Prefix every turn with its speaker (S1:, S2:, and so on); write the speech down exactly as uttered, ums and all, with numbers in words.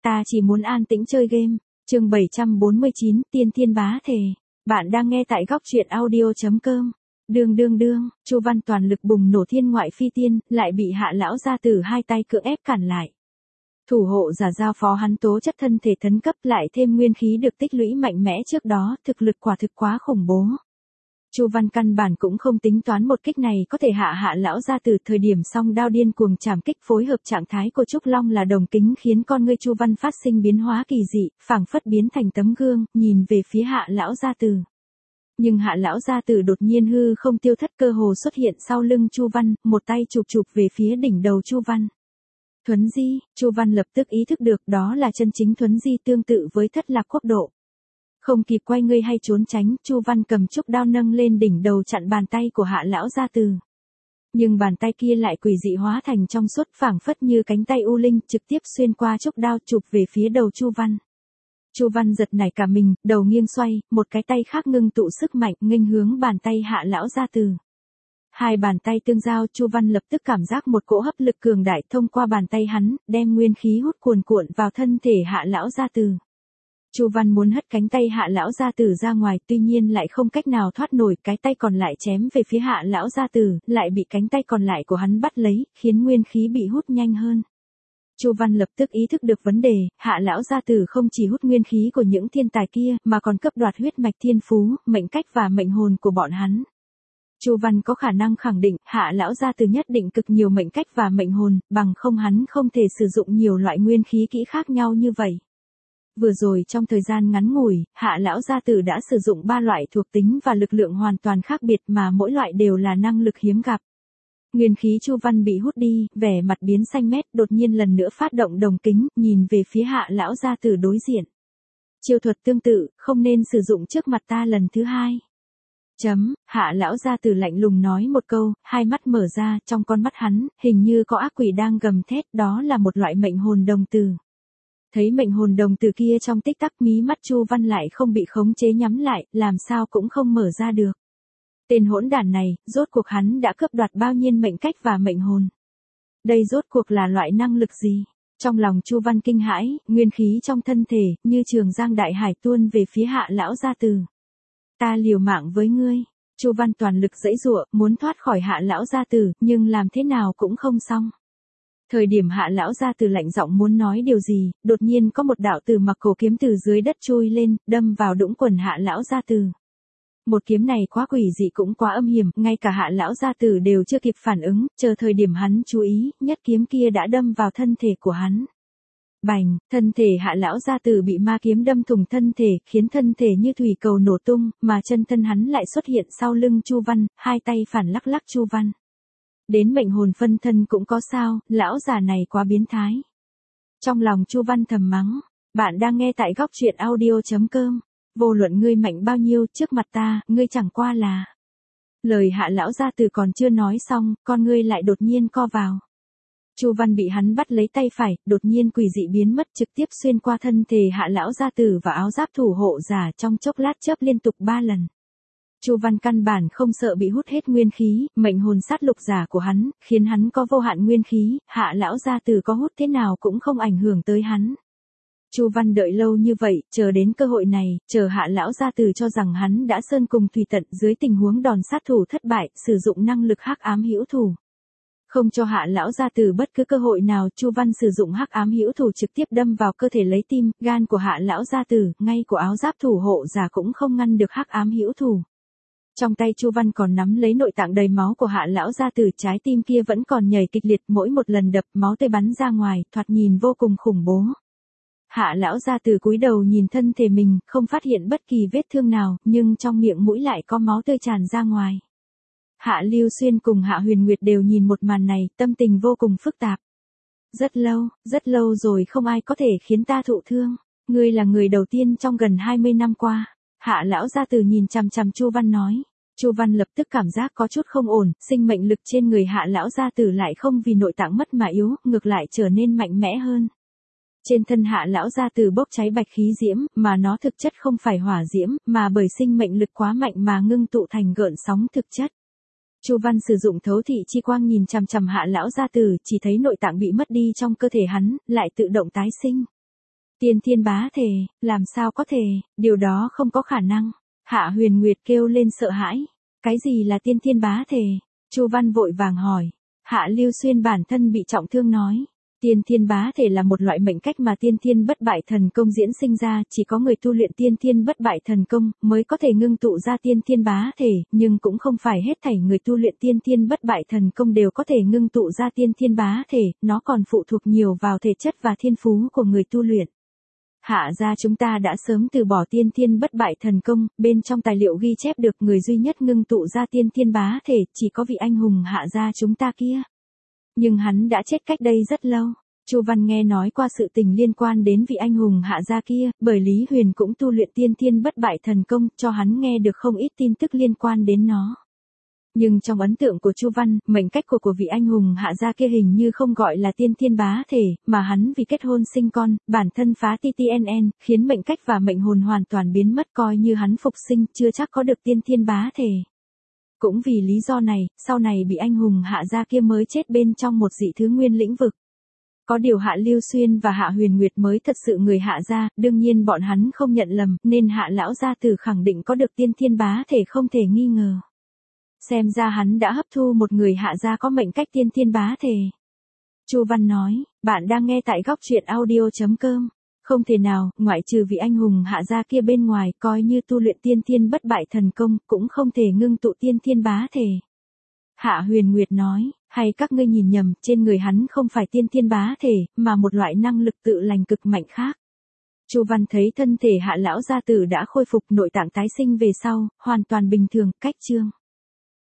S1: ta chỉ muốn an tĩnh chơi game. Chương bảy trăm bốn mươi chín, Tiên Thiên Bá Thể. Bạn đang nghe tại góc truyện audio chấm com. Đương đương đương, Chu Văn toàn lực bùng nổ thiên ngoại phi tiên, lại bị Hạ lão gia tử hai tay cưỡng ép cản lại. Thủ hộ giả giao phó hắn tố chất thân thể tấn cấp lại thêm nguyên khí được tích lũy mạnh mẽ trước đó, thực lực quả thực quá khủng bố. Chu Văn căn bản cũng không tính toán một kích này có thể hạ Hạ lão gia tử. Thời điểm song đao điên cuồng chạm kích phối hợp trạng thái của Trúc Long là đồng kính khiến con ngươi Chu Văn phát sinh biến hóa kỳ dị, phảng phất biến thành tấm gương, nhìn về phía Hạ lão gia tử. Nhưng Hạ lão gia tử đột nhiên hư không tiêu thất, cơ hồ xuất hiện sau lưng Chu Văn, một tay chụp chụp về phía đỉnh đầu Chu Văn. Thuấn di, Chu Văn lập tức ý thức được đó là chân chính thuấn di, tương tự với thất lạc quốc độ. Không kịp quay người hay trốn tránh, Chu Văn cầm trúc đao nâng lên đỉnh đầu chặn bàn tay của Hạ lão gia tử. Nhưng bàn tay kia lại quỷ dị hóa thành trong suốt, phảng phất như cánh tay u linh, trực tiếp xuyên qua trúc đao chụp về phía đầu Chu Văn. Chu Văn giật nảy cả mình, đầu nghiêng xoay, một cái tay khác ngưng tụ sức mạnh nghênh hướng bàn tay Hạ lão gia tử. Hai bàn tay tương giao, Chu Văn lập tức cảm giác một cỗ hấp lực cường đại thông qua bàn tay hắn, đem nguyên khí hút cuồn cuộn vào thân thể Hạ lão gia tử. Chu Văn muốn hất cánh tay Hạ lão gia tử ra ngoài, tuy nhiên lại không cách nào thoát nổi, cái tay còn lại chém về phía Hạ lão gia tử, lại bị cánh tay còn lại của hắn bắt lấy, khiến nguyên khí bị hút nhanh hơn. Chu Văn lập tức ý thức được vấn đề, Hạ lão gia tử không chỉ hút nguyên khí của những thiên tài kia, mà còn cấp đoạt huyết mạch thiên phú, mệnh cách và mệnh hồn của bọn hắn. Chu Văn có khả năng khẳng định, Hạ lão gia tử nhất định cực nhiều mệnh cách và mệnh hồn, bằng không hắn không thể sử dụng nhiều loại nguyên khí kỹ khác nhau như vậy. Vừa rồi trong thời gian ngắn ngủi, Hạ lão gia tử đã sử dụng ba loại thuộc tính và lực lượng hoàn toàn khác biệt mà mỗi loại đều là năng lực hiếm gặp. Nguyên khí Chu Văn bị hút đi, vẻ mặt biến xanh mét, đột nhiên lần nữa phát động đồng kính, nhìn về phía Hạ lão gia tử đối diện. Chiêu thuật tương tự, không nên sử dụng trước mặt ta lần thứ hai. Chấm, Hạ lão gia tử lạnh lùng nói một câu, hai mắt mở ra, trong con mắt hắn, hình như có ác quỷ đang gầm thét, đó là một loại mệnh hồn đồng tử. Thấy mệnh hồn đồng tử kia trong tích tắc, mí mắt Chu Văn lại không bị khống chế nhắm lại, làm sao cũng không mở ra được. Tên hỗn đản này, rốt cuộc hắn đã cướp đoạt bao nhiêu mệnh cách và mệnh hồn. Đây rốt cuộc là loại năng lực gì? Trong lòng Chu Văn kinh hãi, nguyên khí trong thân thể, như trường giang đại hải tuôn về phía Hạ lão gia tử. Ta liều mạng với ngươi. Chu Văn toàn lực giãy giụa, muốn thoát khỏi Hạ lão gia tử, nhưng làm thế nào cũng không xong. Thời điểm Hạ lão gia tử lạnh giọng muốn nói điều gì, đột nhiên có một đạo tử mặc cổ kiếm từ dưới đất chui lên, đâm vào đũng quần Hạ lão gia tử. Một kiếm này quá quỷ dị cũng quá âm hiểm, ngay cả Hạ lão gia tử đều chưa kịp phản ứng, chờ thời điểm hắn chú ý, nhất kiếm kia đã đâm vào thân thể của hắn. Bành, thân thể Hạ lão gia tử bị ma kiếm đâm thủng thân thể, khiến thân thể như thủy cầu nổ tung, mà chân thân hắn lại xuất hiện sau lưng Chu Văn, hai tay phản lắc lắc Chu Văn. Đến mệnh hồn phân thân cũng có sao, lão già này quá biến thái. Trong lòng Chu Văn thầm mắng, bạn đang nghe tại góc truyện audio chấm com. Vô luận ngươi mạnh bao nhiêu, trước mặt ta, ngươi chẳng qua là. Lời Hạ lão gia tử còn chưa nói xong, con ngươi lại đột nhiên co vào. Chu Văn bị hắn bắt lấy tay phải, đột nhiên quỷ dị biến mất, trực tiếp xuyên qua thân thể Hạ lão gia tử và áo giáp thủ hộ giả, trong chốc lát chớp liên tục ba lần. Chu Văn căn bản không sợ bị hút hết nguyên khí, mệnh hồn sát lục giả của hắn, khiến hắn có vô hạn nguyên khí, Hạ lão gia tử có hút thế nào cũng không ảnh hưởng tới hắn. Chu Văn đợi lâu như vậy, chờ đến cơ hội này, chờ Hạ lão gia tử cho rằng hắn đã sơn cùng thủy tận, dưới tình huống đòn sát thủ thất bại, sử dụng năng lực hắc ám hữu thủ. Không cho Hạ lão gia tử bất cứ cơ hội nào, Chu Văn sử dụng hắc ám hữu thủ trực tiếp đâm vào cơ thể lấy tim, gan của Hạ lão gia tử, ngay của áo giáp thủ hộ giả cũng không ngăn được hắc ám hữu thủ. Trong tay Chu Văn còn nắm lấy nội tạng đầy máu của Hạ lão gia tử, trái tim kia vẫn còn nhảy kịch liệt, mỗi một lần đập, máu tươi bắn ra ngoài, thoạt nhìn vô cùng khủng bố. Hạ lão gia tử cúi đầu nhìn thân thể mình, không phát hiện bất kỳ vết thương nào, nhưng trong miệng mũi lại có máu tươi tràn ra ngoài. Hạ Lưu Xuyên cùng Hạ Huyền Nguyệt đều nhìn một màn này, tâm tình vô cùng phức tạp. Rất lâu, rất lâu rồi không ai có thể khiến ta thụ thương. Ngươi là người đầu tiên trong gần hai mươi năm qua. Hạ lão gia tử nhìn chằm chằm Chu Văn nói. Chu Văn lập tức cảm giác có chút không ổn, sinh mệnh lực trên người Hạ lão gia tử lại không vì nội tạng mất mà yếu, ngược lại trở nên mạnh mẽ hơn. Trên thân Hạ lão gia tử bốc cháy bạch khí diễm, mà nó thực chất không phải hỏa diễm, mà bởi sinh mệnh lực quá mạnh mà ngưng tụ thành gợn sóng thực chất. Chu Văn sử dụng thấu thị chi quang nhìn chằm chằm Hạ lão gia tử, chỉ thấy nội tạng bị mất đi trong cơ thể hắn, lại tự động tái sinh. Tiên thiên bá thể, làm sao có thể, điều đó không có khả năng. Hạ Huyền Nguyệt kêu lên sợ hãi. Cái gì là tiên thiên bá thể? Chu Văn vội vàng hỏi. Hạ Lưu Xuyên bản thân bị trọng thương nói. Tiên thiên bá thể là một loại mệnh cách mà tiên thiên bất bại thần công diễn sinh ra, chỉ có người tu luyện tiên thiên bất bại thần công mới có thể ngưng tụ ra tiên thiên bá thể, nhưng cũng không phải hết thảy người tu luyện tiên thiên bất bại thần công đều có thể ngưng tụ ra tiên thiên bá thể, nó còn phụ thuộc nhiều vào thể chất và thiên phú của người tu luyện. Hạ gia chúng ta đã sớm từ bỏ tiên thiên bất bại thần công, bên trong tài liệu ghi chép được người duy nhất ngưng tụ ra tiên thiên bá thể, chỉ có vị anh hùng hạ gia chúng ta kia. Nhưng hắn đã chết cách đây rất lâu. Chu Văn nghe nói qua sự tình liên quan đến vị anh hùng hạ gia kia, bởi Lý Huyền cũng tu luyện tiên thiên bất bại thần công, cho hắn nghe được không ít tin tức liên quan đến nó. Nhưng trong ấn tượng của Chu Văn, mệnh cách của của vị anh hùng hạ gia kia hình như không gọi là tiên thiên bá thể, mà hắn vì kết hôn sinh con, bản thân phá tê tê en en, khiến mệnh cách và mệnh hồn hoàn toàn biến mất, coi như hắn phục sinh, chưa chắc có được tiên thiên bá thể. Cũng vì lý do này, sau này bị anh hùng hạ gia kia mới chết bên trong một dị thứ nguyên lĩnh vực. Có điều Hạ Lưu Xuyên và Hạ Huyền Nguyệt mới thật sự người hạ gia, đương nhiên bọn hắn không nhận lầm, nên Hạ lão gia tử khẳng định có được tiên thiên bá thể không thể nghi ngờ. Xem ra hắn đã hấp thu một người hạ gia có mệnh cách tiên thiên bá thể. Chu Văn nói, bạn đang nghe tại góc truyện audio chấm com. Không thể nào, ngoại trừ vị anh hùng hạ gia kia bên ngoài, coi như tu luyện tiên thiên bất bại thần công, cũng không thể ngưng tụ tiên thiên bá thể. Hạ Huyền Nguyệt nói, hay các ngươi nhìn nhầm, trên người hắn không phải tiên thiên bá thể, mà một loại năng lực tự lành cực mạnh khác. Chu Văn thấy thân thể Hạ lão gia tử đã khôi phục, nội tạng tái sinh về sau, hoàn toàn bình thường, cách chương.